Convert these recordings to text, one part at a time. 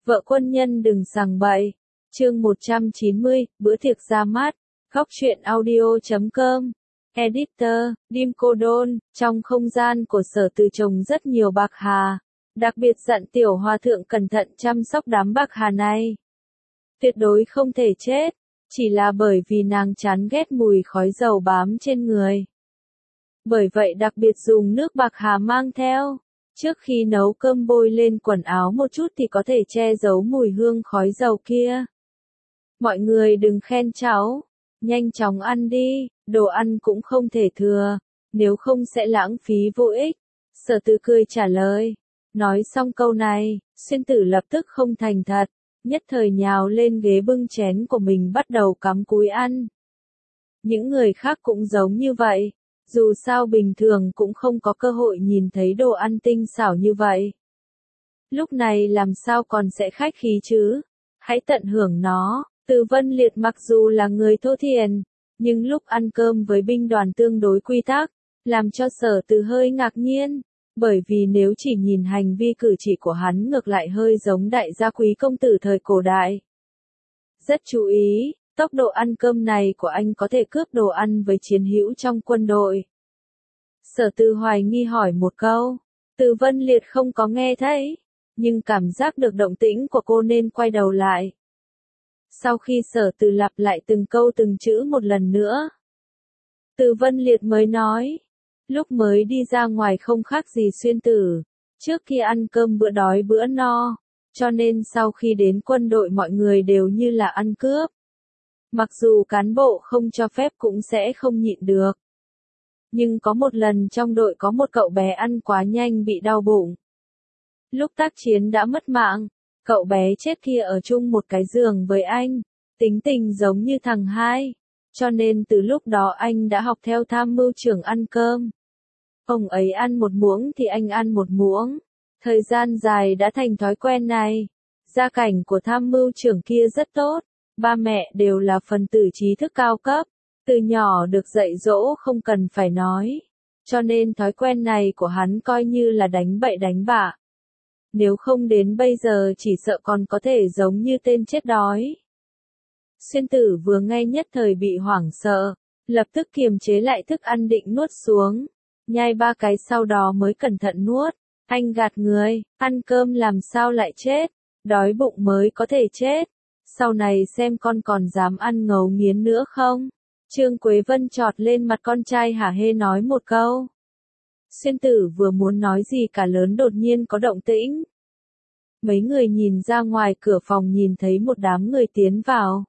Vợ quân nhân đừng sằng bậy. Chương 190, bữa tiệc ra mắt. Góc truyện audio.com. Editor, Dim Cô Đôn. Trong không gian của Sở Từ trồng rất nhiều bạc hà. Đặc biệt dặn tiểu hòa thượng cẩn thận chăm sóc đám bạc hà này. Tuyệt đối không thể chết. Chỉ là bởi vì nàng chán ghét mùi khói dầu bám trên người. Bởi vậy đặc biệt dùng nước bạc hà mang theo. Trước khi nấu cơm bôi lên quần áo một chút thì có thể che giấu mùi hương khói dầu kia. Mọi người đừng khen cháu. Nhanh chóng ăn đi, đồ ăn cũng không thể thừa. Nếu không sẽ lãng phí vô ích. Sở Từ cười trả lời. Nói xong câu này, Xuyên Tử lập tức không thành thật. Nhất thời nhào lên ghế bưng chén của mình bắt đầu cắm cúi ăn. Những người khác cũng giống như vậy. Dù sao bình thường cũng không có cơ hội nhìn thấy đồ ăn tinh xảo như vậy. Lúc này làm sao còn sẽ khách khí chứ? Hãy tận hưởng nó. Từ Vân Liệt mặc dù là người thô thiển, nhưng lúc ăn cơm với binh đoàn tương đối quy tắc, làm cho Sở Từ hơi ngạc nhiên. Bởi vì nếu chỉ nhìn hành vi cử chỉ của hắn ngược lại hơi giống đại gia quý công tử thời cổ đại. Rất chú ý. Tốc độ ăn cơm này của anh có thể cướp đồ ăn với chiến hữu trong quân đội. Sở Từ hoài nghi hỏi một câu. Từ Vân Liệt không có nghe thấy, nhưng cảm giác được động tĩnh của cô nên quay đầu lại. Sau khi Sở Từ lặp lại từng câu từng chữ một lần nữa, Từ Vân Liệt mới nói. Lúc mới đi ra ngoài không khác gì Xuyên Tử. Trước khi ăn cơm bữa đói bữa no, cho nên sau khi đến quân đội mọi người đều như là ăn cướp. Mặc dù cán bộ không cho phép cũng sẽ không nhịn được. Nhưng có một lần trong đội có một cậu bé ăn quá nhanh bị đau bụng. Lúc tác chiến đã mất mạng, cậu bé chết kia ở chung một cái giường với anh, tính tình giống như thằng hai. Cho nên từ lúc đó anh đã học theo tham mưu trưởng ăn cơm. Ông ấy ăn một muỗng thì anh ăn một muỗng. Thời gian dài đã thành thói quen này. Gia cảnh của tham mưu trưởng kia rất tốt. Ba mẹ đều là phần tử trí thức cao cấp, từ nhỏ được dạy dỗ không cần phải nói. Cho nên thói quen này của hắn coi như là đánh bậy đánh bạ. Nếu không đến bây giờ chỉ sợ còn có thể giống như tên chết đói. Xuyên Tử vừa nghe nhất thời bị hoảng sợ, lập tức kiềm chế lại thức ăn định nuốt xuống. Nhai 3 cái sau đó mới cẩn thận nuốt. Anh gạt người, ăn cơm làm sao lại chết, đói bụng mới có thể chết. Sau này xem con còn dám ăn ngấu nghiến nữa không? Trương Quế Vân chọt lên mặt con trai hả hê nói một câu. Xuyên Tử vừa muốn nói gì cả lớn đột nhiên có động tĩnh. Mấy người nhìn ra ngoài cửa phòng nhìn thấy một đám người tiến vào.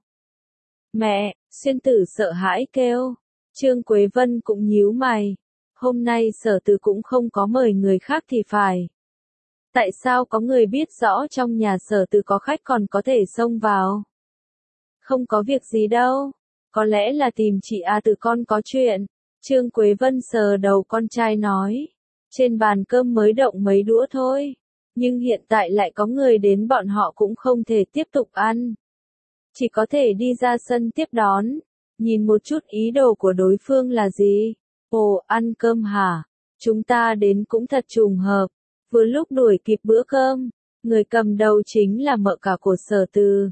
Mẹ, Xuyên Tử sợ hãi kêu. Trương Quế Vân cũng nhíu mày. Hôm nay Sở Từ cũng không có mời người khác thì phải. Tại sao có người biết rõ trong nhà Sở Từ có khách còn có thể xông vào? Không có việc gì đâu. Có lẽ là tìm chị A Từ con có chuyện. Trương Quế Vân sờ đầu con trai nói. Trên bàn cơm mới động mấy đũa thôi. Nhưng hiện tại lại có người đến bọn họ cũng không thể tiếp tục ăn. Chỉ có thể đi ra sân tiếp đón. Nhìn một chút ý đồ của đối phương là gì? Ồ, ăn cơm hả? Chúng ta đến cũng thật trùng hợp. Vừa lúc đuổi kịp bữa cơm, người cầm đầu chính là mợ cả của Sở Từ.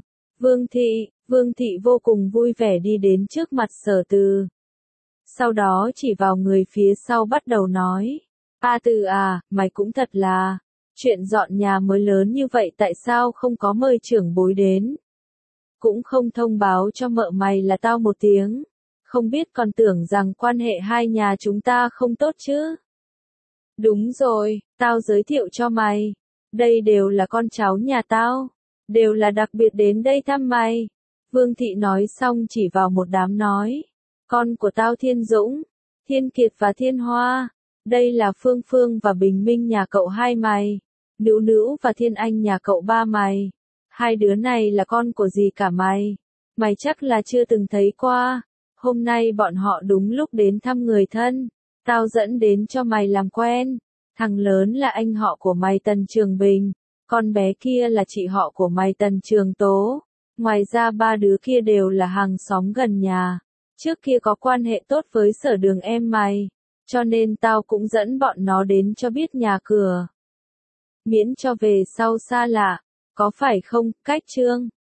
Vương Thị vô cùng vui vẻ đi đến trước mặt Sở Từ. Sau đó chỉ vào người phía sau bắt đầu nói. A Từ à, mày cũng thật là. Chuyện dọn nhà mới lớn như vậy tại sao không có mời trưởng bối đến? Cũng không thông báo cho mợ mày là tao một tiếng. Không biết còn tưởng rằng quan hệ hai nhà chúng ta không tốt chứ. Đúng rồi, tao giới thiệu cho mày. Đây đều là con cháu nhà tao. Đều là đặc biệt đến đây thăm mày. Vương Thị nói xong chỉ vào một đám nói. Con của tao Thiên Dũng, Thiên Kiệt và Thiên Hoa. Đây là Phương Phương và Bình Minh nhà cậu hai mày. Nữu Nữu và Thiên Anh nhà cậu ba mày. Hai đứa này là con của dì cả mày. Mày chắc là chưa từng thấy qua. Hôm nay bọn họ đúng lúc đến thăm người thân. Tao dẫn đến cho mày làm quen. Thằng lớn là anh họ của mày Tần Trường Bình. Con bé kia là chị họ của mày Tần Trường Tố. Ngoài ra 3 đứa kia đều là hàng xóm gần nhà. Trước kia có quan hệ tốt với Sở Đường em mày. Cho nên tao cũng dẫn bọn nó đến cho biết nhà cửa. Miễn cho về sau xa lạ. Có phải không, Cách Trương?